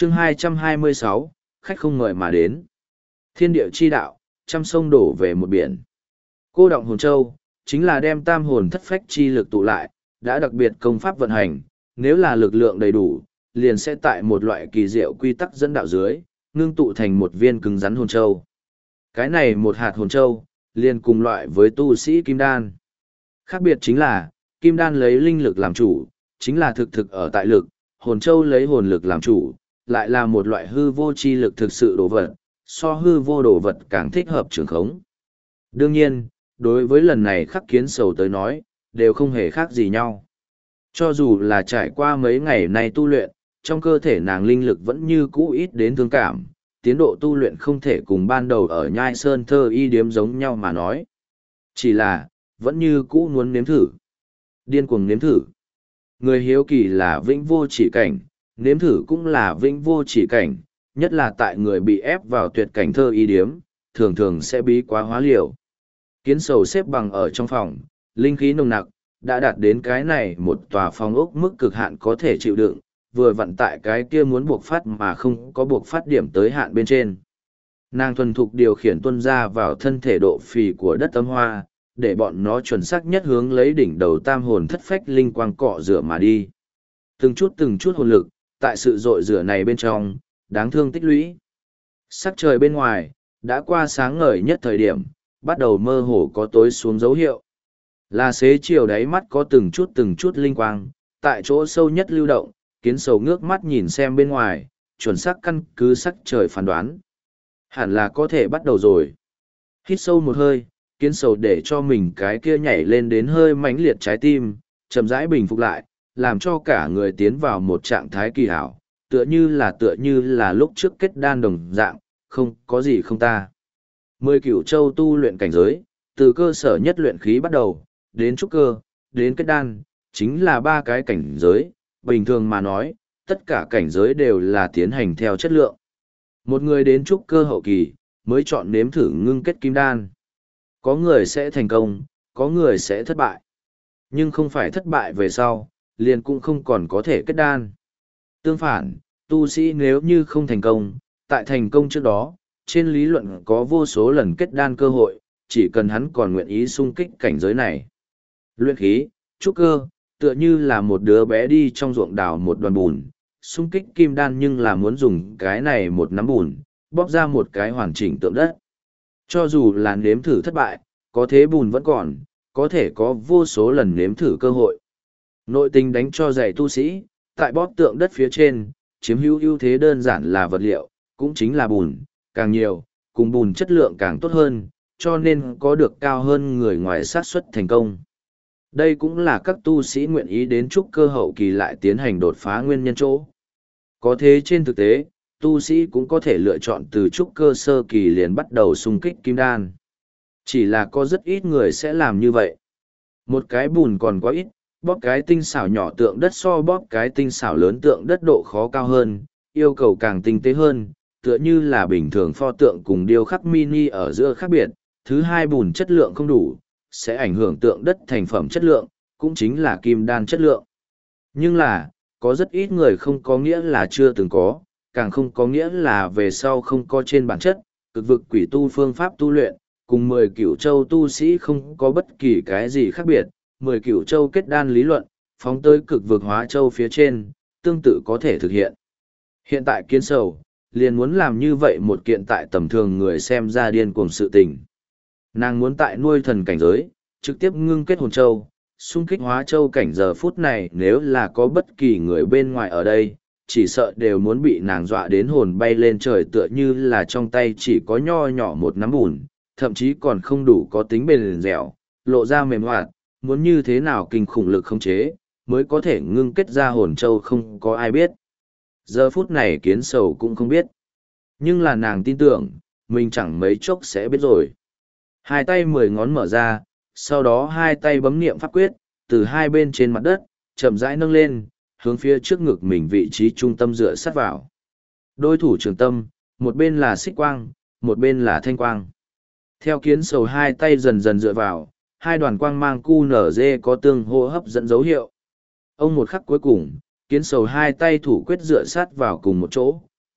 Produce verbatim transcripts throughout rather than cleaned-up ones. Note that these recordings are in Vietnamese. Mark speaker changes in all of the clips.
Speaker 1: chương hai trăm hai mươi sáu, khách không mời mà đến. Thiên địa chi đạo, trăm sông đổ về một biển. Cô động hồn châu, chính là đem tam hồn thất phách chi lực tụ lại, đã đặc biệt công pháp vận hành, nếu là lực lượng đầy đủ, liền sẽ tại một loại kỳ diệu quy tắc dẫn đạo dưới, ngưng tụ thành một viên cứng rắn hồn châu. Cái này một hạt hồn châu, liền cùng loại với tu sĩ kim đan. Khác biệt chính là, kim đan lấy linh lực làm chủ, chính là thực thực ở tại lực, hồn châu lấy hồn lực làm chủ, lại là một loại hư vô chi lực thực sự đồ vật, so hư vô đồ vật càng thích hợp trường khống. Đương nhiên, đối với lần này khắc kiến sầu tới nói, đều không hề khác gì nhau. Cho dù là trải qua mấy ngày nay tu luyện, trong cơ thể nàng linh lực vẫn như cũ ít đến thương cảm, tiến độ tu luyện không thể cùng ban đầu ở nhai sơn thơ y điếm giống nhau mà nói. Chỉ là, vẫn như cũ muốn nếm thử. Điên cuồng nếm thử. Người hiếu kỳ là vĩnh vô chỉ cảnh, nếm thử cũng là vĩnh vô chỉ cảnh, nhất là tại người bị ép vào tuyệt cảnh thơ y điếm, thường thường sẽ bí quá hóa liều. Kiến sầu xếp bằng ở trong phòng, linh khí nồng nặc, đã đạt đến cái này một tòa phòng ốc mức cực hạn có thể chịu đựng, vừa vặn tại cái kia muốn buộc phát mà không có buộc phát điểm tới hạn bên trên. Nàng thuần thục điều khiển tuân ra vào thân thể độ phì của đất âm hoa, để bọn nó chuẩn xác nhất hướng lấy đỉnh đầu tam hồn thất phách linh quang cọ rửa mà đi. Từng chút từng chút hồn lực, tại sự dội rửa này bên trong, đáng thương tích lũy. Sắc trời bên ngoài, đã qua sáng ngời nhất thời điểm, bắt đầu mơ hồ có tối xuống dấu hiệu. Là xế chiều đáy mắt có từng chút từng chút linh quang, tại chỗ sâu nhất lưu động, kiến sầu ngước mắt nhìn xem bên ngoài, chuẩn xác căn cứ sắc trời phán đoán. Hẳn là có thể bắt đầu rồi. Hít sâu một hơi, kiến sầu để cho mình cái kia nhảy lên đến hơi mãnh liệt trái tim, chậm rãi bình phục lại, làm cho cả người tiến vào một trạng thái kỳ hảo, tựa như là tựa như là lúc trước kết đan đồng dạng, không có gì không ta. Mười cửu châu tu luyện cảnh giới, từ cơ sở nhất luyện khí bắt đầu, đến trúc cơ, đến kết đan, chính là ba cái cảnh giới, bình thường mà nói, tất cả cảnh giới đều là tiến hành theo chất lượng. Một người đến trúc cơ hậu kỳ, mới chọn nếm thử ngưng kết kim đan. Có người sẽ thành công, có người sẽ thất bại. Nhưng không phải thất bại về sau, liền cũng không còn có thể kết đan. Tương phản, tu sĩ nếu như không thành công, tại thành công trước đó, trên lý luận có vô số lần kết đan cơ hội, chỉ cần hắn còn nguyện ý sung kích cảnh giới này. Luyện khí, trúc cơ, tựa như là một đứa bé đi trong ruộng đào một đoàn bùn, sung kích kim đan nhưng là muốn dùng cái này một nắm bùn, bóp ra một cái hoàn chỉnh tượng đất. Cho dù là nếm thử thất bại, có thế bùn vẫn còn, có thể có vô số lần nếm thử cơ hội. Nội tình đánh cho dạy tu sĩ, tại bóp tượng đất phía trên, chiếm hữu ưu thế đơn giản là vật liệu, cũng chính là bùn, càng nhiều, cùng bùn chất lượng càng tốt hơn, cho nên có được cao hơn người ngoài xác suất thành công. Đây cũng là các tu sĩ nguyện ý đến trúc cơ hậu kỳ lại tiến hành đột phá nguyên nhân chỗ. Có thế trên thực tế, tu sĩ cũng có thể lựa chọn từ trúc cơ sơ kỳ liền bắt đầu xung kích kim đan. Chỉ là có rất ít người sẽ làm như vậy. Một cái bùn còn quá ít, bóp cái tinh xảo nhỏ tượng đất so bóp cái tinh xảo lớn tượng đất độ khó cao hơn, yêu cầu càng tinh tế hơn, tựa như là bình thường pho tượng cùng điêu khắc mini ở giữa khác biệt. Thứ hai, bùn chất lượng không đủ, sẽ ảnh hưởng tượng đất thành phẩm chất lượng, cũng chính là kim đan chất lượng. Nhưng là, có rất ít người không có nghĩa là chưa từng có, càng không có nghĩa là về sau không có trên bản chất, cực vực quỷ tu phương pháp tu luyện, cùng mười cửu châu tu sĩ không có bất kỳ cái gì khác biệt, mười cửu châu kết đan lý luận, phóng tới cực vực hóa châu phía trên, tương tự có thể thực hiện. Hiện tại kiến sầu, liền muốn làm như vậy một kiện tại tầm thường người xem ra điên cuồng sự tình. Nàng muốn tại nuôi thần cảnh giới, trực tiếp ngưng kết hồn châu, xung kích hóa châu cảnh giờ phút này nếu là có bất kỳ người bên ngoài ở đây, chỉ sợ đều muốn bị nàng dọa đến hồn bay lên trời tựa như là trong tay chỉ có nho nhỏ một nắm bùn, thậm chí còn không đủ có tính bền dẻo, lộ ra mềm hoạt, muốn như thế nào kinh khủng lực không chế, mới có thể ngưng kết ra hồn châu không có ai biết. Giờ phút này kiến sầu cũng không biết. Nhưng là nàng tin tưởng, mình chẳng mấy chốc sẽ biết rồi. Hai tay mười ngón mở ra, sau đó hai tay bấm niệm pháp quyết, từ hai bên trên mặt đất, chậm rãi nâng lên, hướng phía trước ngực mình vị trí trung tâm dựa sát vào. Đôi thủ trường tâm, một bên là xích quang, một bên là thanh quang. Theo kiến sầu hai tay dần dần dựa vào, hai đoàn quang mang cu nở dê có tương hô hấp dẫn dấu hiệu. Ông một khắc cuối cùng, kiến sầu hai tay thủ quyết dựa sát vào cùng một chỗ,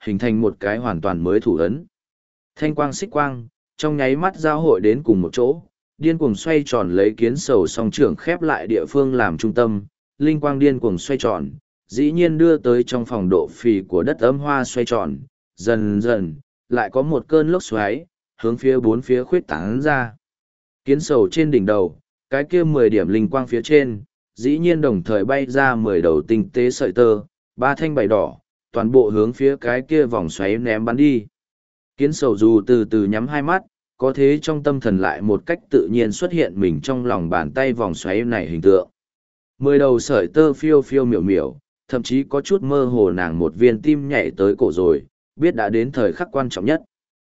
Speaker 1: hình thành một cái hoàn toàn mới thủ ấn. Thanh quang xích quang, trong nháy mắt giao hội đến cùng một chỗ, điên cuồng xoay tròn lấy kiến sầu song trưởng khép lại địa phương làm trung tâm, linh quang điên cuồng xoay tròn, dĩ nhiên đưa tới trong phòng độ phì của đất ấm hoa xoay tròn, dần dần, lại có một cơn lốc xoáy, hướng phía bốn phía khuyết tán ra. Kiến sầu trên đỉnh đầu, cái kia mười điểm linh quang phía trên, dĩ nhiên đồng thời bay ra mười đầu tinh tế sợi tơ, ba thanh bảy đỏ, toàn bộ hướng phía cái kia vòng xoáy ném bắn đi. Kiến sầu dù từ từ nhắm hai mắt, có thế trong tâm thần lại một cách tự nhiên xuất hiện mình trong lòng bàn tay vòng xoáy này hình tượng. Mười đầu sợi tơ phiêu phiêu miểu miểu, thậm chí có chút mơ hồ nàng một viên tim nhảy tới cổ rồi, biết đã đến thời khắc quan trọng nhất.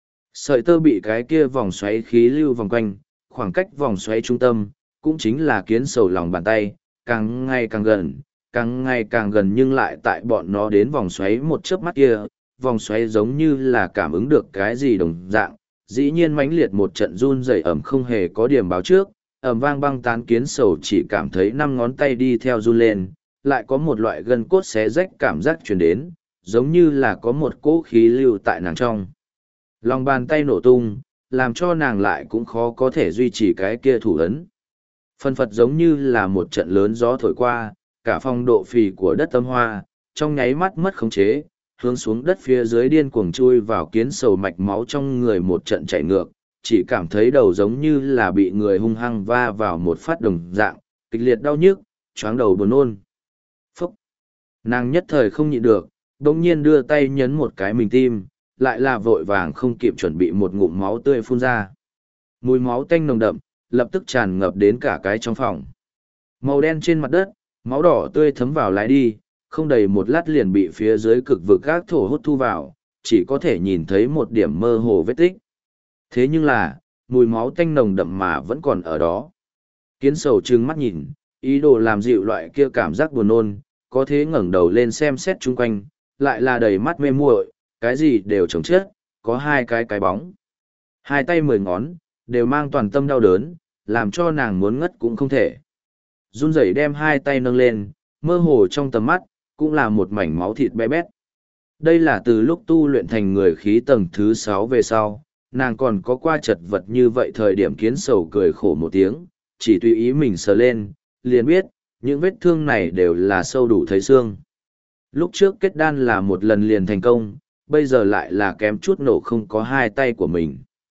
Speaker 1: Sợi tơ bị cái kia vòng xoáy khí lưu vòng quanh, khoảng cách vòng xoáy trung tâm, cũng chính là kiến sầu lòng bàn tay, càng ngày càng gần, càng ngày càng gần nhưng lại tại bọn nó đến vòng xoáy một chớp mắt kia, vòng xoáy giống như là cảm ứng được cái gì đồng dạng, dĩ nhiên mãnh liệt một trận run rẩy ẩm không hề có điểm báo trước, ẩm vang băng tán kiến sầu chỉ cảm thấy năm ngón tay đi theo run lên, lại có một loại gân cốt xé rách cảm giác truyền đến, giống như là có một cỗ khí lưu tại nàng trong. Lòng bàn tay nổ tung, làm cho nàng lại cũng khó có thể duy trì cái kia thủ ấn. Phân phật giống như là một trận lớn gió thổi qua, cả phong độ phì của đất tâm hoa, trong nháy mắt mất khống chế, hướng xuống đất phía dưới điên cuồng chui vào kiến sầu mạch máu trong người một trận chảy ngược, chỉ cảm thấy đầu giống như là bị người hung hăng va vào một phát đồng dạng, kịch liệt đau nhức, choáng đầu buồn nôn. Phúc! Nàng nhất thời không nhịn được, bỗng nhiên đưa tay nhấn một cái mình tim, lại là vội vàng không kịp chuẩn bị một ngụm máu tươi phun ra. Mùi máu tanh nồng đậm, lập tức tràn ngập đến cả cái trong phòng. Màu đen trên mặt đất, máu đỏ tươi thấm vào lái đi, không đầy một lát liền bị phía dưới cực vực gác thổ hút thu vào, chỉ có thể nhìn thấy một điểm mơ hồ vết tích. Thế nhưng là, mùi máu tanh nồng đậm mà vẫn còn ở đó. Kiến sầu trừng mắt nhìn, ý đồ làm dịu loại kia cảm giác buồn nôn, có thế ngẩng đầu lên xem xét chung quanh, lại là đầy mắt mê muội, cái gì đều chồng chết, có hai cái cái bóng. Hai tay mười ngón, đều mang toàn tâm đau đớn, làm cho nàng muốn ngất cũng không thể. Run rẩy đem hai tay nâng lên, mơ hồ trong tầm mắt, cũng là một mảnh máu thịt bé bét. Đây là từ lúc tu luyện thành người khí tầng thứ sáu về sau, nàng còn có qua chật vật như vậy thời điểm kiến sầu cười khổ một tiếng, chỉ tùy ý mình sờ lên, liền biết, những vết thương này đều là sâu đủ thấy xương. Lúc trước kết đan là một lần liền thành công, bây giờ lại là kém chút nổ không có hai tay của mình.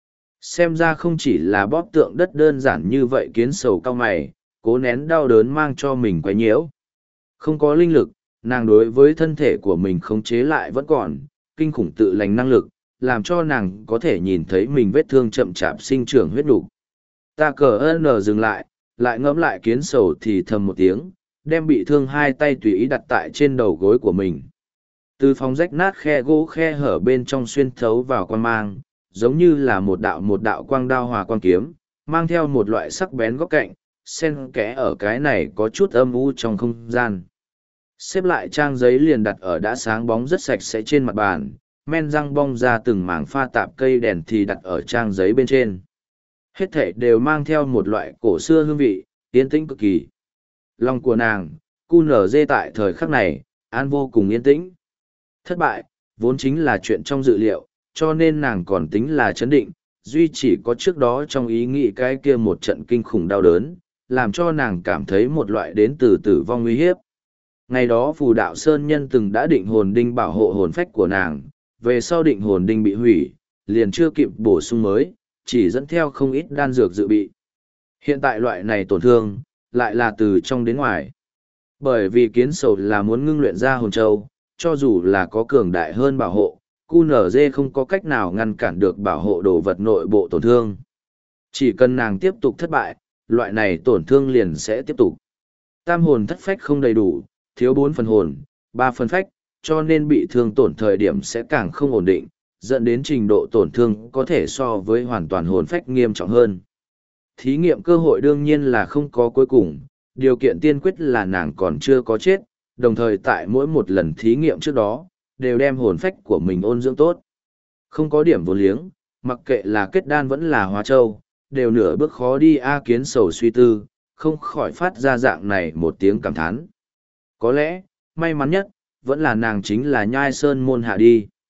Speaker 1: Xem ra không chỉ là bóp tượng đất đơn giản như vậy kiến sầu cao mày, cố nén đau đớn mang cho mình quấy nhiễu. Không có linh lực, nàng đối với thân thể của mình khống chế lại vẫn còn, kinh khủng tự lành năng lực, làm cho nàng có thể nhìn thấy mình vết thương chậm chạp sinh trưởng huyết đủ. Ta cờ ơn dừng lại, lại ngẫm lại kiến sầu thì thầm một tiếng, đem bị thương hai tay tùy ý đặt tại trên đầu gối của mình. Từ phòng rách nát khe gỗ khe hở bên trong xuyên thấu vào quan mang, giống như là một đạo một đạo quang đao hòa quang kiếm, mang theo một loại sắc bén góc cạnh, xen kẽ ở cái này có chút âm u trong không gian. Xếp lại trang giấy liền đặt ở đã sáng bóng rất sạch sẽ trên mặt bàn, men răng bong ra từng mảng pha tạp cây đèn thì đặt ở trang giấy bên trên. Hết thảy đều mang theo một loại cổ xưa hương vị, yên tĩnh cực kỳ. Lòng của nàng, cu nở dê tại thời khắc này, an vô cùng yên tĩnh. Thất bại, vốn chính là chuyện trong dự liệu, cho nên nàng còn tính là chấn định, duy chỉ có trước đó trong ý nghĩ cái kia một trận kinh khủng đau đớn, làm cho nàng cảm thấy một loại đến từ tử vong nguy hiếp. Ngày đó phù đạo Sơn Nhân từng đã định hồn đinh bảo hộ hồn phách của nàng, về sau định hồn đinh bị hủy, liền chưa kịp bổ sung mới, chỉ dẫn theo không ít đan dược dự bị. Hiện tại loại này tổn thương, lại là từ trong đến ngoài. Bởi vì kiến sầu là muốn ngưng luyện ra hồn châu, cho dù là có cường đại hơn bảo hộ, cu nở dê không có cách nào ngăn cản được bảo hộ đồ vật nội bộ tổn thương. Chỉ cần nàng tiếp tục thất bại, loại này tổn thương liền sẽ tiếp tục. Tam hồn thất phách không đầy đủ, thiếu bốn phần hồn, ba phần phách, cho nên bị thương tổn thời điểm sẽ càng không ổn định, dẫn đến trình độ tổn thương có thể so với hoàn toàn hồn phách nghiêm trọng hơn. Thí nghiệm cơ hội đương nhiên là không có cuối cùng, điều kiện tiên quyết là nàng còn chưa có chết, đồng thời tại mỗi một lần thí nghiệm trước đó, đều đem hồn phách của mình ôn dưỡng tốt. Không có điểm vô liếng, mặc kệ là kết đan vẫn là hóa châu, đều nửa bước khó đi a kiến sầu suy tư, không khỏi phát ra dạng này một tiếng cảm thán. Có lẽ, may mắn nhất, vẫn là nàng chính là nhai sơn môn hạ đi.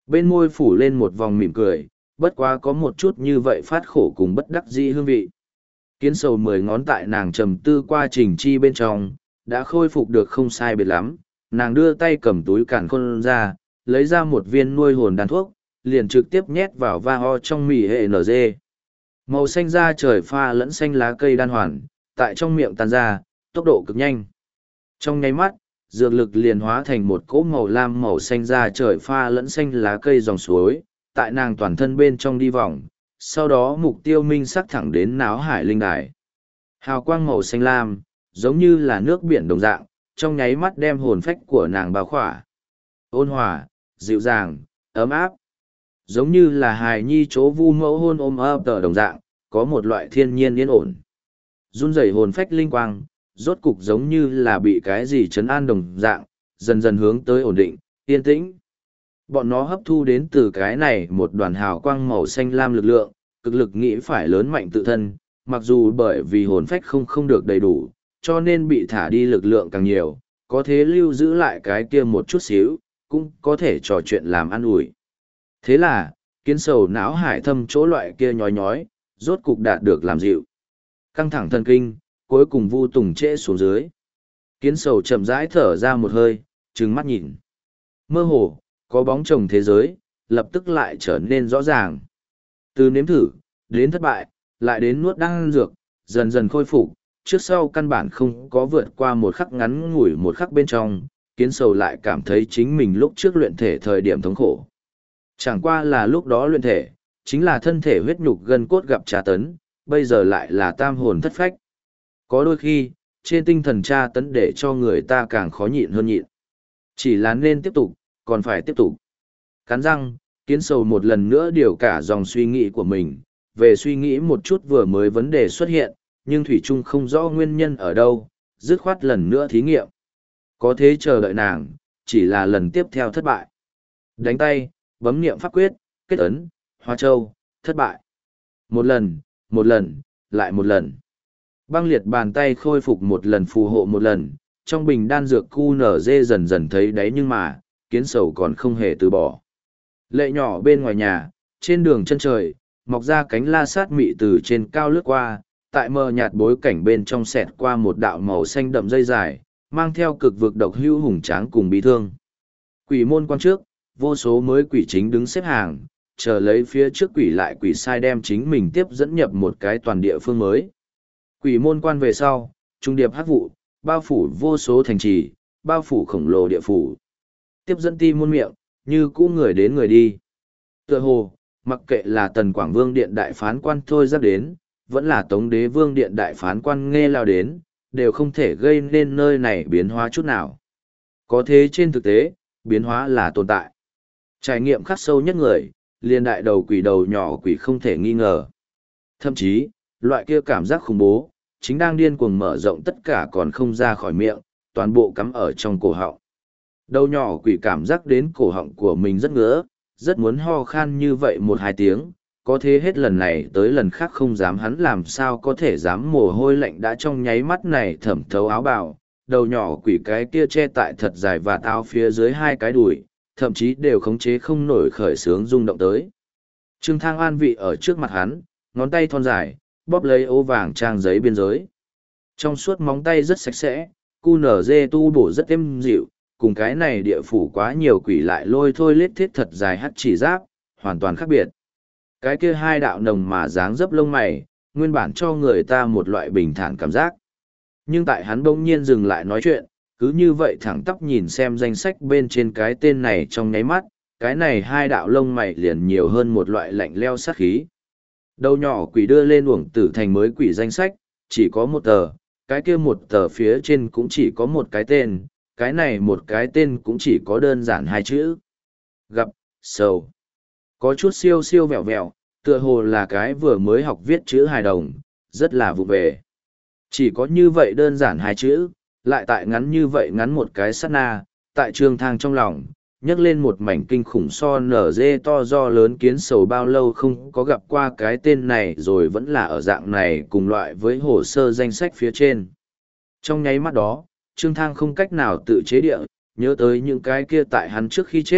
Speaker 1: Bên môi phủ lên một vòng mỉm cười, bất quá có một chút như vậy phát khổ cùng bất đắc dĩ hương vị. Kiến sầu mười ngón tại nàng trầm tư qua trình chi bên trong, đã khôi phục được không sai biệt lắm, nàng đưa tay cầm túi cản khôn ra, lấy ra một viên nuôi hồn đan thuốc, liền trực tiếp nhét vào va ho trong mì hệ en giê. Màu xanh da trời pha lẫn xanh lá cây đan hoàn, tại trong miệng tan ra, tốc độ cực nhanh. Trong nháy mắt, dược lực liền hóa thành một cỗ màu lam màu xanh da trời pha lẫn xanh lá cây dòng suối, tại nàng toàn thân bên trong đi vòng, sau đó mục tiêu minh sắc thẳng đến náo hải linh đài. Hào quang màu xanh lam, giống như là nước biển đồng dạng, trong nháy mắt đem hồn phách của nàng bao khỏa. Ôn hòa, dịu dàng, ấm áp. Giống như là hài nhi chỗ vu mẫu hôn ôm ấp tờ đồng dạng, có một loại thiên nhiên yên ổn. Run rẩy hồn phách linh quang, rốt cục giống như là bị cái gì trấn an đồng dạng, dần dần hướng tới ổn định, yên tĩnh. Bọn nó hấp thu đến từ cái này một đoàn hào quang màu xanh lam lực lượng, cực lực nghĩ phải lớn mạnh tự thân, mặc dù bởi vì hồn phách không không được đầy đủ, cho nên bị thả đi lực lượng càng nhiều, có thế lưu giữ lại cái kia một chút xíu, cũng có thể trò chuyện làm ăn ủi. Thế là, kiến sầu não hải thâm chỗ loại kia nhói nhói, rốt cục đạt được làm dịu. Căng thẳng thần kinh, cuối cùng vu tùng trễ xuống dưới. Kiến sầu chậm rãi thở ra một hơi, trừng mắt nhìn. Mơ hồ, có bóng chồng thế giới, lập tức lại trở nên rõ ràng. Từ nếm thử, đến thất bại, lại đến nuốt đan dược, dần dần khôi phục, trước sau căn bản không có vượt qua một khắc ngắn ngủi một khắc bên trong, kiến sầu lại cảm thấy chính mình lúc trước luyện thể thời điểm thống khổ. Chẳng qua là lúc đó luyện thể, chính là thân thể huyết nhục gân cốt gặp tra tấn, bây giờ lại là tam hồn thất phách. Có đôi khi, trên tinh thần tra tấn để cho người ta càng khó nhịn hơn nhịn. Chỉ là nên tiếp tục, còn phải tiếp tục. Cắn răng, kiến sầu một lần nữa điều cả dòng suy nghĩ của mình, về suy nghĩ một chút vừa mới vấn đề xuất hiện, nhưng Thủy Trung không rõ nguyên nhân ở đâu, dứt khoát lần nữa thí nghiệm. Có thế chờ đợi nàng, chỉ là lần tiếp theo thất bại. Đánh tay, bấm niệm pháp quyết, kết ấn, hoa châu, thất bại. Một lần, một lần, lại một lần. Băng liệt bàn tay khôi phục một lần phù hộ một lần, trong bình đan dược cu nở dê dần dần thấy đáy nhưng mà, kiến sầu còn không hề từ bỏ. Lệ nhỏ bên ngoài nhà, trên đường chân trời, mọc ra cánh la sát mị từ trên cao lướt qua, tại mờ nhạt bối cảnh bên trong xẹt qua một đạo màu xanh đậm dây dài, mang theo cực vực độc hưu hùng tráng cùng bí thương. Quỷ môn quan trước, vô số mới quỷ chính đứng xếp hàng, chờ lấy phía trước quỷ lại quỷ sai đem chính mình tiếp dẫn nhập một cái toàn địa phương mới. Quỷ môn quan về sau, trung điệp hắc vụ, bao phủ vô số thành trì, bao phủ khổng lồ địa phủ. Tiếp dẫn ti môn miệng, như cũ người đến người đi. Tựa hồ, mặc kệ là Tần Quảng Vương Điện Đại Phán Quan thôi giáp đến, vẫn là Tống Đế Vương Điện Đại Phán Quan nghe lao đến, đều không thể gây nên nơi này biến hóa chút nào. Có thế trên thực tế, biến hóa là tồn tại. Trải nghiệm khắc sâu nhất người, liền đại đầu quỷ đầu nhỏ quỷ không thể nghi ngờ. Thậm chí, loại kia cảm giác khủng bố, chính đang điên cuồng mở rộng tất cả còn không ra khỏi miệng, toàn bộ cắm ở trong cổ họng. Đầu nhỏ quỷ cảm giác đến cổ họng của mình rất ngứa, rất muốn ho khan như vậy một hai tiếng, có thế hết lần này tới lần khác không dám hắn làm sao có thể dám mồ hôi lạnh đã trong nháy mắt này thẩm thấu áo bào, đầu nhỏ quỷ cái kia che tại thật dài và tao phía dưới hai cái đùi, thậm chí đều khống chế không nổi khởi sướng rung động tới. Trương Thang an vị ở trước mặt hắn, ngón tay thon dài, bóp lấy ố vàng trang giấy biên giới. Trong suốt móng tay rất sạch sẽ, cu nở dê tu bổ rất êm dịu, cùng cái này địa phủ quá nhiều quỷ lại lôi thôi lết thiết thật dài hắt chỉ giáp, hoàn toàn khác biệt. Cái kia hai đạo nồng mà dáng dấp lông mày, nguyên bản cho người ta một loại bình thản cảm giác. Nhưng tại hắn bỗng nhiên dừng lại nói chuyện, cứ như vậy thẳng tắp nhìn xem danh sách bên trên cái tên này trong nháy mắt, cái này hai đạo lông mày liền nhiều hơn một loại lạnh leo sát khí. Đầu nhỏ quỷ đưa lên uổng tử thành mới quỷ danh sách, chỉ có một tờ, cái kia một tờ phía trên cũng chỉ có một cái tên, cái này một cái tên cũng chỉ có đơn giản hai chữ. Gặp, sầu. Có chút siêu siêu vẹo vẹo, tựa hồ là cái vừa mới học viết chữ hài đồng, rất là vụ về. Chỉ có như vậy đơn giản hai chữ, lại tại ngắn như vậy ngắn một cái sát na, tại Trương Thang trong lòng, nhấc lên một mảnh kinh khủng so nở dê to do lớn kiến sầu bao lâu không có gặp qua cái tên này rồi vẫn là ở dạng này cùng loại với hồ sơ danh sách phía trên. Trong nháy mắt đó, Trương Thang không cách nào tự chế địa, nhớ tới những cái kia tại hắn trước khi chết,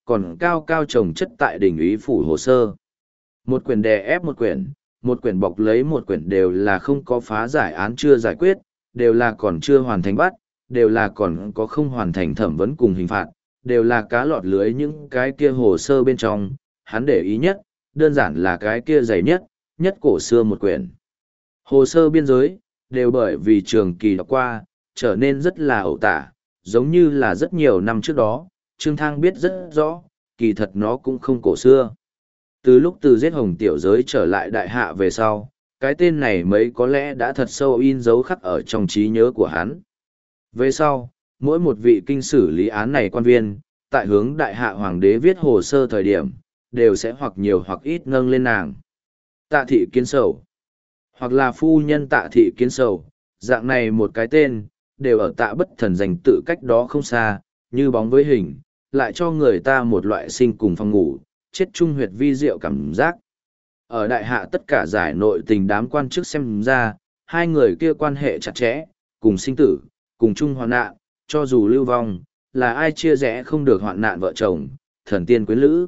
Speaker 1: còn cao cao trồng chất tại đỉnh úy phủ hồ sơ. Một quyển đè ép một quyển, một quyển bọc lấy một quyển đều là không có phá giải án chưa giải quyết, đều là còn chưa hoàn thành bắt, đều là còn có không hoàn thành thẩm vấn cùng hình phạt, đều là cá lọt lưới những cái kia hồ sơ bên trong, hắn để ý nhất, đơn giản là cái kia dày nhất, nhất cổ xưa một quyển. Hồ sơ biên giới, đều bởi vì trường kỳ đọc qua, trở nên rất là ẩu tả, giống như là rất nhiều năm trước đó, Trương Thang biết rất rõ, kỳ thật nó cũng không cổ xưa. Từ lúc từ giết hồng tiểu giới trở lại đại hạ về sau, cái tên này mấy có lẽ đã thật sâu in dấu khắc ở trong trí nhớ của hắn. Về sau, mỗi một vị kinh xử lý án này quan viên, tại hướng đại hạ hoàng đế viết hồ sơ thời điểm, đều sẽ hoặc nhiều hoặc ít nâng lên nàng. Tạ thị kiến sầu, hoặc là phu nhân tạ thị kiến sầu, dạng này một cái tên, đều ở tạ bất thần dành tự cách đó không xa, như bóng với hình, lại cho người ta một loại sinh cùng phòng ngủ, chết trung huyệt vi diệu cảm giác. Ở đại hạ tất cả giải nội tình đám quan chức xem ra, hai người kia quan hệ chặt chẽ, cùng sinh tử, cùng chung hoạn nạn, cho dù lưu vong, là ai chia rẽ không được hoạn nạn vợ chồng, thần tiên quyến lữ.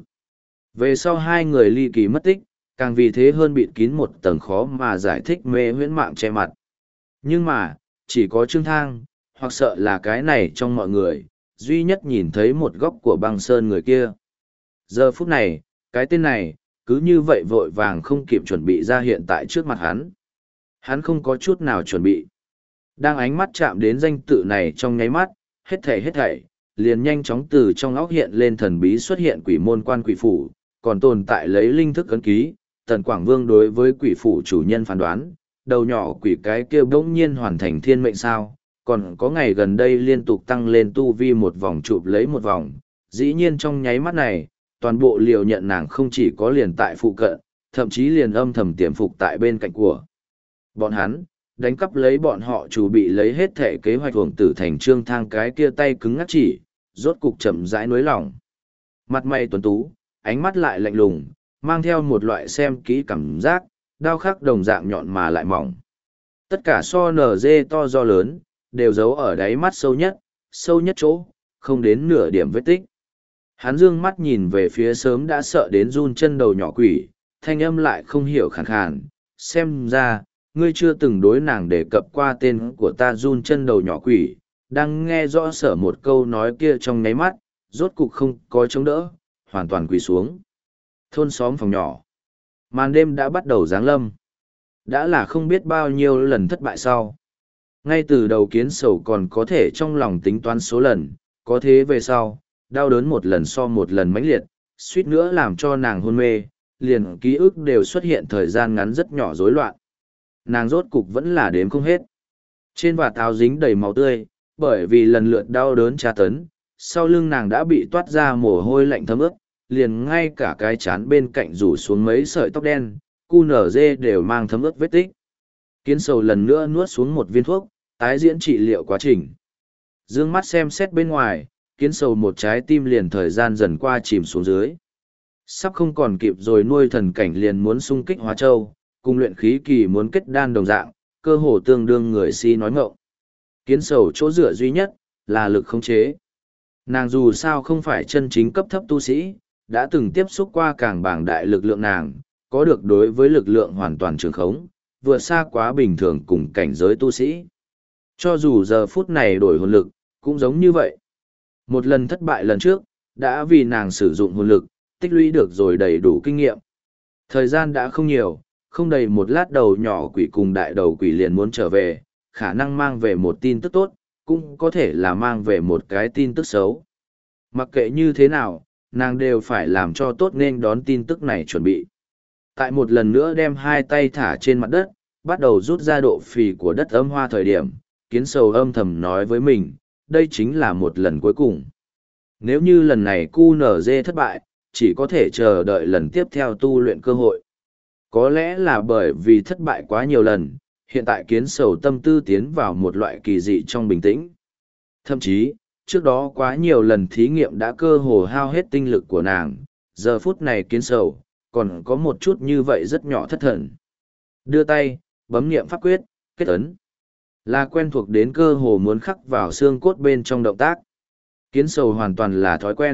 Speaker 1: Về sau hai người ly kỳ mất tích, càng vì thế hơn bịt kín một tầng khó mà giải thích mê huyễn mạng che mặt. Nhưng mà, chỉ có Trương Thang, hoặc sợ là cái này trong mọi người, duy nhất nhìn thấy một góc của băng sơn người kia. Giờ phút này, cái tên này, cứ như vậy vội vàng không kịp chuẩn bị ra hiện tại trước mặt hắn. Hắn không có chút nào chuẩn bị. Đang ánh mắt chạm đến danh tự này trong nháy mắt, hết thảy hết thảy, liền nhanh chóng từ trong óc hiện lên thần bí xuất hiện quỷ môn quan quỷ phủ, còn tồn tại lấy linh thức ấn ký. Tần Quảng Vương đối với quỷ phủ chủ nhân phán đoán, đầu nhỏ quỷ cái kia bỗng nhiên hoàn thành thiên mệnh sao, còn có ngày gần đây liên tục tăng lên tu vi một vòng chụp lấy một vòng, dĩ nhiên trong nháy mắt này, toàn bộ liều nhận nàng không chỉ có liền tại phụ cận, thậm chí liền âm thầm tiềm phục tại bên cạnh của bọn hắn, đánh cắp lấy bọn họ chủ bị lấy hết thể kế hoạch hưởng tử thành Trương Thang cái kia tay cứng ngắt chỉ, rốt cục chậm rãi nối lỏng. Mặt mày tuấn tú, ánh mắt lại lạnh lùng, mang theo một loại xem kỹ cảm giác, đao khắc đồng dạng nhọn mà lại mỏng. Tất cả so nở dê to do lớn, đều giấu ở đáy mắt sâu nhất, sâu nhất chỗ, không đến nửa điểm vết tích. Hắn dương mắt nhìn về phía sớm đã sợ đến run chân đầu nhỏ quỷ, thanh âm lại không hiểu khàn khàn, xem ra, ngươi chưa từng đối nàng đề cập qua tên của ta run chân đầu nhỏ quỷ, đang nghe rõ sở một câu nói kia trong nháy mắt, rốt cục không có chống đỡ, hoàn toàn quỳ xuống. Thôn xóm phòng nhỏ. Màn đêm đã bắt đầu giáng lâm. Đã là không biết bao nhiêu lần thất bại sau. Ngay từ đầu Kiến Sầu còn có thể trong lòng tính toán số lần, có thế về sau, đau đớn một lần so một lần mãnh liệt, suýt nữa làm cho nàng hôn mê, liền ký ức đều xuất hiện thời gian ngắn rất nhỏ rối loạn. Nàng rốt cục vẫn là đếm không hết. Trên vạt áo dính đầy máu tươi, bởi vì lần lượt đau đớn tra tấn, sau lưng nàng đã bị toát ra mồ hôi lạnh thấm ướt, liền ngay cả cái chán bên cạnh rủ xuống mấy sợi tóc đen, cu nở dê đều mang thấm ướt vết tích. Kiến Sầu lần nữa nuốt xuống một viên thuốc, tái diễn trị liệu quá trình. Dương mắt xem xét bên ngoài, Kiến Sầu một trái tim liền thời gian dần qua chìm xuống dưới. Sắp không còn kịp rồi, nuôi thần cảnh liền muốn xung kích Hóa Châu, cùng luyện khí kỳ muốn kết đan đồng dạng, cơ hồ tương đương người si nói ngọng. Kiến Sầu chỗ dựa duy nhất là lực khống chế. Nàng dù sao không phải chân chính cấp thấp tu sĩ, đã từng tiếp xúc qua càng bảng đại lực lượng, nàng có được đối với lực lượng hoàn toàn trường khống, vượt xa quá bình thường cùng cảnh giới tu sĩ. Cho dù giờ phút này đổi hồn lực, cũng giống như vậy. Một lần thất bại lần trước, đã vì nàng sử dụng hồn lực, tích lũy được rồi đầy đủ kinh nghiệm. Thời gian đã không nhiều, không đầy một lát đầu nhỏ quỷ cùng đại đầu quỷ liền muốn trở về, khả năng mang về một tin tức tốt, cũng có thể là mang về một cái tin tức xấu. Mặc kệ như thế nào, nàng đều phải làm cho tốt nên đón tin tức này chuẩn bị. Tại một lần nữa đem hai tay thả trên mặt đất, bắt đầu rút ra độ phì của đất âm hoa thời điểm, Kiến Sầu âm thầm nói với mình, đây chính là một lần cuối cùng. Nếu như lần này cu nở dê thất bại, chỉ có thể chờ đợi lần tiếp theo tu luyện cơ hội. Có lẽ là bởi vì thất bại quá nhiều lần, hiện tại Kiến Sầu tâm tư tiến vào một loại kỳ dị trong bình tĩnh. Thậm chí, trước đó quá nhiều lần thí nghiệm đã cơ hồ hao hết tinh lực của nàng, giờ phút này Kiến Sầu, còn có một chút như vậy rất nhỏ thất thần. Đưa tay, bấm niệm pháp quyết, kết ấn. Là quen thuộc đến cơ hồ muốn khắc vào xương cốt bên trong động tác. Kiến Sầu hoàn toàn là thói quen,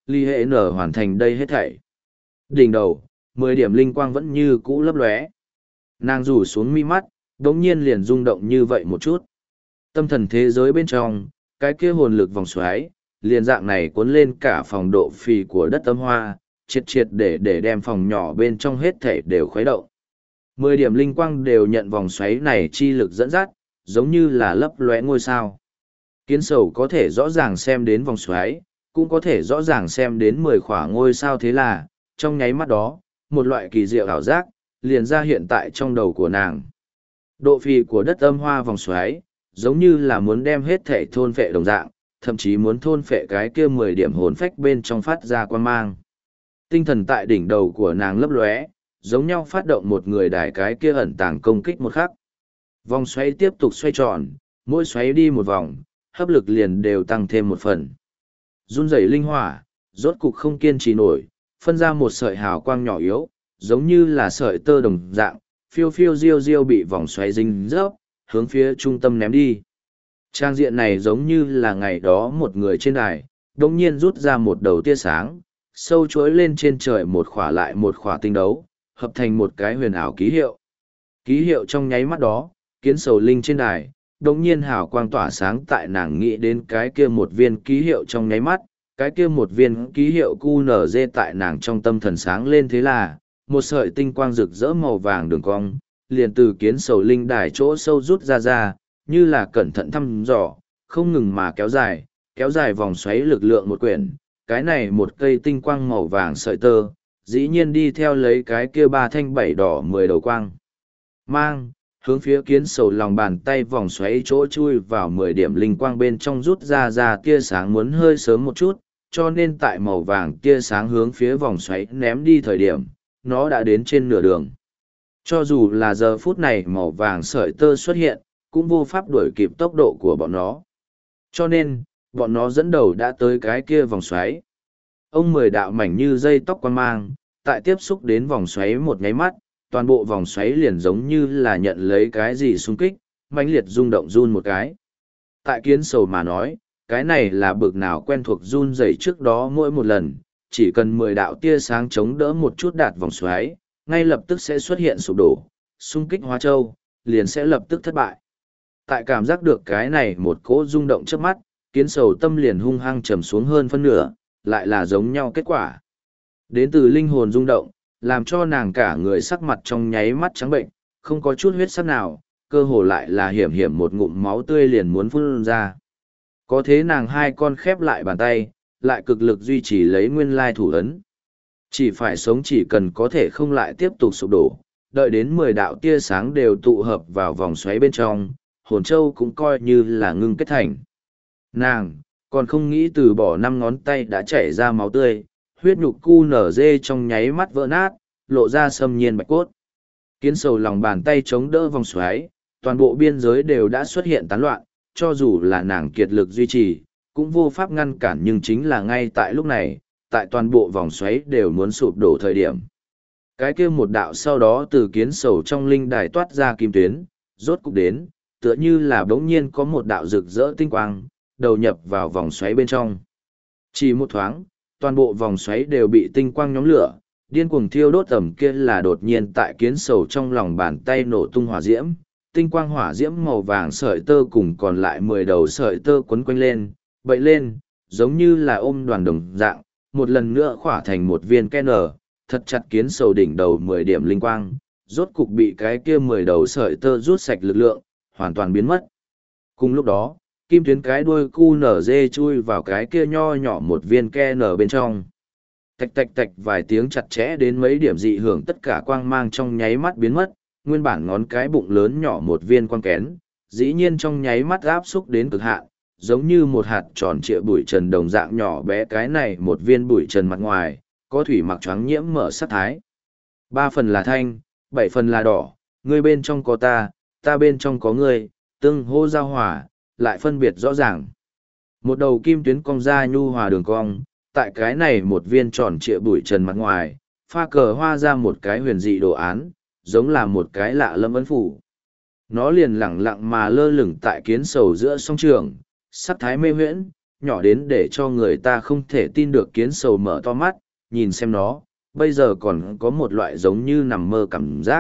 Speaker 1: ly hệ nở hoàn thành đây hết thảy. Đỉnh đầu, mười điểm linh quang vẫn như cũ lấp lóe. Nàng rủ xuống mi mắt, đống nhiên liền rung động như vậy một chút. Tâm thần thế giới bên trong, cái kia hồn lực vòng xoáy, liền dạng này cuốn lên cả phòng độ phì của đất âm hoa, triệt triệt để để đem phòng nhỏ bên trong hết thể đều khuấy động. Mười điểm linh quang đều nhận vòng xoáy này chi lực dẫn dắt, giống như là lấp lóe ngôi sao. Kiến sầu có thể rõ ràng xem đến vòng xoáy, cũng có thể rõ ràng xem đến mười khỏa ngôi sao, thế là, trong nháy mắt đó, một loại kỳ diệu ảo giác, liền ra hiện tại trong đầu của nàng. Độ phì của đất âm hoa vòng xoáy, giống như là muốn đem hết thể thôn phệ đồng dạng, thậm chí muốn thôn phệ cái kia mười điểm hồn phách bên trong phát ra quan mang. Tinh thần tại đỉnh đầu của nàng lấp lóe, giống nhau phát động một người đài cái kia ẩn tàng công kích một khắc. Vòng xoáy tiếp tục xoay tròn, mỗi xoáy đi một vòng, hấp lực liền đều tăng thêm một phần. Run rẩy linh hỏa, rốt cục không kiên trì nổi, phân ra một sợi hào quang nhỏ yếu, giống như là sợi tơ đồng dạng, phiêu phiêu diêu diêu bị vòng xoáy dính dấp, hướng phía trung tâm ném đi. Trang diện này giống như là ngày đó một người trên đài, đồng nhiên rút ra một đầu tia sáng, sâu chuỗi lên trên trời một khỏa lại một khỏa tinh đấu, hợp thành một cái huyền ảo ký hiệu. Ký hiệu trong nháy mắt đó, kiến sầu linh trên đài, đồng nhiên hào quang tỏa sáng tại nàng nghĩ đến cái kia một viên ký hiệu trong nháy mắt, cái kia một viên ký hiệu cu nở dê tại nàng trong tâm thần sáng lên, thế là, một sợi tinh quang rực rỡ màu vàng đường cong, liền từ kiến sầu linh đài chỗ sâu rút ra ra, như là cẩn thận thăm dò, không ngừng mà kéo dài, kéo dài vòng xoáy lực lượng một quyển, cái này một cây tinh quang màu vàng sợi tơ, dĩ nhiên đi theo lấy cái kia ba thanh bảy đỏ mười đầu quang. Mang, hướng phía kiến sầu lòng bàn tay vòng xoáy chỗ chui vào mười điểm linh quang bên trong rút ra ra tia sáng muốn hơi sớm một chút, cho nên tại màu vàng tia sáng hướng phía vòng xoáy ném đi thời điểm, nó đã đến trên nửa đường. Cho dù là giờ phút này màu vàng sợi tơ xuất hiện, cũng vô pháp đuổi kịp tốc độ của bọn nó. Cho nên, bọn nó dẫn đầu đã tới cái kia vòng xoáy. Ông mười đạo mảnh như dây tóc quan mang, tại tiếp xúc đến vòng xoáy một nháy mắt, toàn bộ vòng xoáy liền giống như là nhận lấy cái gì xung kích, mãnh liệt rung động run một cái. Tại kiến sầu mà nói, cái này là bực nào quen thuộc run rẩy trước đó mỗi một lần, chỉ cần mười đạo tia sáng chống đỡ một chút đạt vòng xoáy, ngay lập tức sẽ xuất hiện sụp đổ, xung kích hóa châu, liền sẽ lập tức thất bại. Tại cảm giác được cái này một cỗ rung động trước mắt, kiến sầu tâm liền hung hăng trầm xuống hơn phân nửa, lại là giống nhau kết quả. Đến từ linh hồn rung động, làm cho nàng cả người sắc mặt trong nháy mắt trắng bệnh, không có chút huyết sắc nào, cơ hồ lại là hiểm hiểm một ngụm máu tươi liền muốn phun ra. Có thế nàng hai con khép lại bàn tay, lại cực lực duy trì lấy nguyên lai thủ ấn. Chỉ phải sống chỉ cần có thể không lại tiếp tục sụp đổ, đợi đến mười đạo tia sáng đều tụ hợp vào vòng xoáy bên trong, hồn châu cũng coi như là ngưng kết thành. Nàng, còn không nghĩ từ bỏ năm ngón tay đã chảy ra máu tươi, huyết nhục cu nở dê trong nháy mắt vỡ nát, lộ ra xâm nhiên bạch cốt. Kiến sầu lòng bàn tay chống đỡ vòng xoáy, toàn bộ biên giới đều đã xuất hiện tán loạn, cho dù là nàng kiệt lực duy trì, cũng vô pháp ngăn cản, nhưng chính là ngay tại lúc này, tại toàn bộ vòng xoáy đều muốn sụp đổ thời điểm. Cái kia một đạo sau đó từ kiến sầu trong linh đài toát ra kim tuyến, rốt cục đến, tựa như là bỗng nhiên có một đạo rực rỡ tinh quang, đầu nhập vào vòng xoáy bên trong. Chỉ một thoáng, toàn bộ vòng xoáy đều bị tinh quang nhóm lửa, điên cuồng thiêu đốt tầm kia là đột nhiên tại kiến sầu trong lòng bàn tay nổ tung hỏa diễm, tinh quang hỏa diễm màu vàng sợi tơ cùng còn lại mười đầu sợi tơ quấn quanh lên, bậy lên, giống như là ôm đoàn đồng dạng, một lần nữa khỏa thành một viên ke nở, thật chặt kiến sầu đỉnh đầu mười điểm linh quang, rốt cục bị cái kia mười đầu sợi tơ rút sạch lực lượng, hoàn toàn biến mất. Cùng lúc đó, kim tuyến cái đuôi cu nở dê chui vào cái kia nho nhỏ một viên ke nở bên trong. Tạch tạch tạch vài tiếng chặt chẽ đến mấy điểm dị hưởng, tất cả quang mang trong nháy mắt biến mất, nguyên bản ngón cái bụng lớn nhỏ một viên quang kén, dĩ nhiên trong nháy mắt áp xúc đến cực hạn, giống như một hạt tròn trịa bụi trần đồng dạng nhỏ bé. Cái này một viên bụi trần mặt ngoài, có thủy mặc choáng nhiễm mở sắc thái. Ba phần là thanh, bảy phần là đỏ, ngươi bên trong có ta, ta bên trong có ngươi, tương hô giao hòa, lại phân biệt rõ ràng. Một đầu kim tuyến cong ra nhu hòa đường cong, tại cái này một viên tròn trịa bụi trần mặt ngoài, pha cờ hoa ra một cái huyền dị đồ án, giống là một cái lạ lâm ấn phủ. Nó liền lẳng lặng mà lơ lửng tại kiến sầu giữa song trường, sắc thái mê huyễn, nhỏ đến để cho người ta không thể tin được. Kiến sầu mở to mắt, nhìn xem nó, bây giờ còn có một loại giống như nằm mơ cảm giác.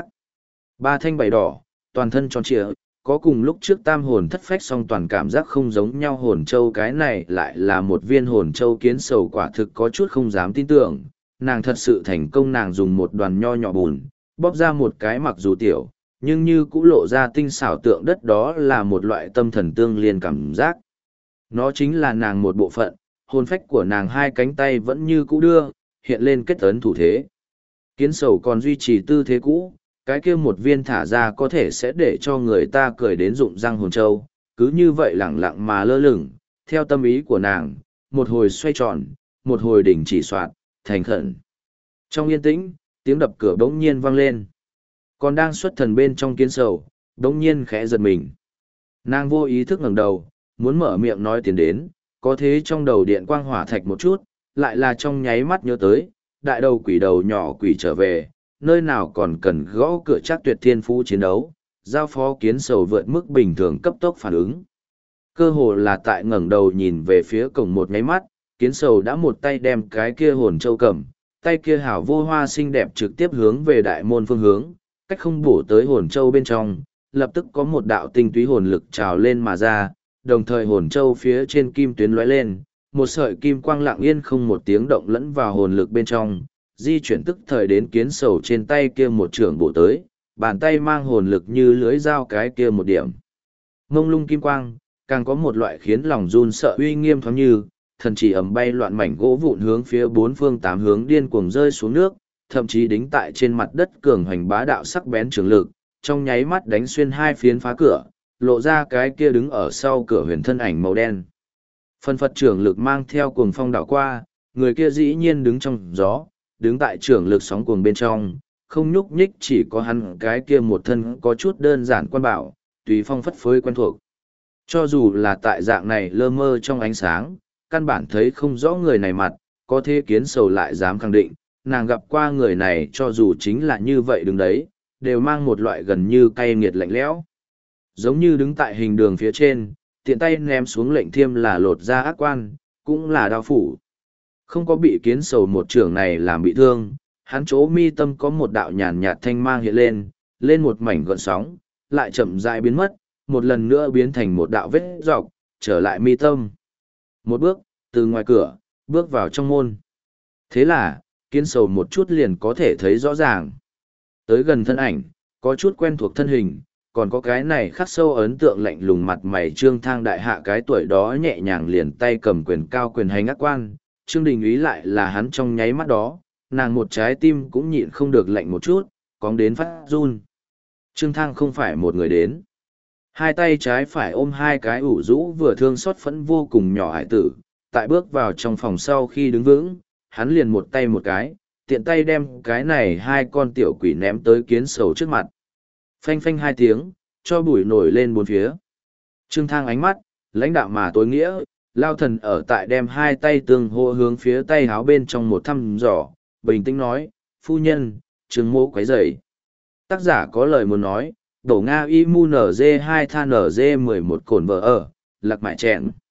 Speaker 1: Ba thanh bảy đỏ, toàn thân tròn trịa, có cùng lúc trước tam hồn thất phách song toàn cảm giác không giống nhau. Hồn châu cái này lại là một viên hồn châu. Kiến sầu quả thực có chút không dám tin tưởng, nàng thật sự thành công. Nàng dùng một đoàn nho nhỏ bùn, bóp ra một cái mặc dù tiểu, nhưng như cũng lộ ra tinh xảo tượng đất, đó là một loại tâm thần tương liên cảm giác. Nó chính là nàng một bộ phận, hồn phách của nàng. Hai cánh tay vẫn như cũ đưa, hiện lên kết ấn thủ thế. Kiến sầu còn duy trì tư thế cũ, cái kia một viên thả ra có thể sẽ để cho người ta cười đến rụng răng hồn châu, cứ như vậy lẳng lặng mà lơ lửng, theo tâm ý của nàng, một hồi xoay tròn, một hồi đỉnh chỉ soạn, thành khẩn. Trong yên tĩnh, tiếng đập cửa bỗng nhiên vang lên. Còn đang xuất thần bên trong kiến sầu, bỗng nhiên khẽ giật mình. Nàng vô ý thức ngẩng đầu, muốn mở miệng nói tiến đến, có thế trong đầu điện quang hỏa thạch một chút, lại là trong nháy mắt nhớ tới, đại đầu quỷ đầu nhỏ quỷ trở về, nơi nào còn cần gõ cửa chắc tuyệt thiên phú chiến đấu, giao phó kiến sầu vượt mức bình thường cấp tốc phản ứng. Cơ hồ là tại ngẩng đầu nhìn về phía cổng một nháy mắt, kiến sầu đã một tay đem cái kia hồn châu cầm, tay kia hảo vô hoa xinh đẹp trực tiếp hướng về đại môn phương hướng, cách không bổ tới hồn châu bên trong, lập tức có một đạo tinh túy hồn lực trào lên mà ra, đồng thời hồn châu phía trên kim tuyến lóe lên, một sợi kim quang lặng yên không một tiếng động lẫn vào hồn lực bên trong, di chuyển tức thời đến kiến sầu trên tay kia một trường bổ tới, bàn tay mang hồn lực như lưới dao cái kia một điểm. Mông lung kim quang, càng có một loại khiến lòng run sợ uy nghiêm thoáng như, thần chỉ ầm bay loạn mảnh gỗ vụn hướng phía bốn phương tám hướng điên cuồng rơi xuống nước, thậm chí đính tại trên mặt đất cường hoành bá đạo sắc bén trường lực, trong nháy mắt đánh xuyên hai phiến phá cửa, lộ ra cái kia đứng ở sau cửa huyền thân ảnh màu đen. Phân phật trường lực mang theo cuồng phong đảo qua, người kia dĩ nhiên đứng trong gió, đứng tại trường lực sóng cuồng bên trong, không nhúc nhích, chỉ có hắn cái kia một thân có chút đơn giản quan bảo, tùy phong phất phới quen thuộc. Cho dù là tại dạng này lơ mơ trong ánh sáng, căn bản thấy không rõ người này mặt, có thế kiến sầu lại dám khẳng định, nàng gặp qua người này cho dù chính là như vậy đứng đấy, đều mang một loại gần như cay nghiệt lạnh lẽo. Giống như đứng tại hình đường phía trên, tiện tay ném xuống lệnh thiêm là lột ra ác quan, cũng là đao phủ. Không có bị kiến sầu một trưởng này làm bị thương, hắn chỗ mi tâm có một đạo nhàn nhạt thanh mang hiện lên, lên một mảnh gợn sóng, lại chậm rãi biến mất, một lần nữa biến thành một đạo vết dọc, trở lại mi tâm. Một bước, từ ngoài cửa, bước vào trong môn. Thế là, kiến sầu một chút liền có thể thấy rõ ràng. Tới gần thân ảnh, có chút quen thuộc thân hình, còn có cái này khắc sâu ấn tượng lạnh lùng mặt mày Trương Thang đại hạ cái tuổi đó nhẹ nhàng liền tay cầm quyền cao quyền hành ác quan, Trương Đình Ý lại là hắn trong nháy mắt đó, nàng một trái tim cũng nhịn không được lạnh một chút, cóng đến phát run. Trương Thang không phải một người đến. Hai tay trái phải ôm hai cái ủ rũ vừa thương xót phẫn vô cùng nhỏ hải tử, tại bước vào trong phòng sau khi đứng vững, hắn liền một tay một cái, tiện tay đem cái này hai con tiểu quỷ ném tới kiến sầu trước mặt. Phanh phanh hai tiếng, cho bụi nổi lên bốn phía. Trương Thang ánh mắt, lãnh đạo mà tối nghĩa, lao thần ở tại đem hai tay tương hô hướng phía tay háo bên trong một thăm dò, bình tĩnh nói, phu nhân, Trương mô quấy rầy. Tác giả có lời muốn nói, đổ Nga i mu nz hai than nz mười một cồn vợ ở, lạc mại chẹn.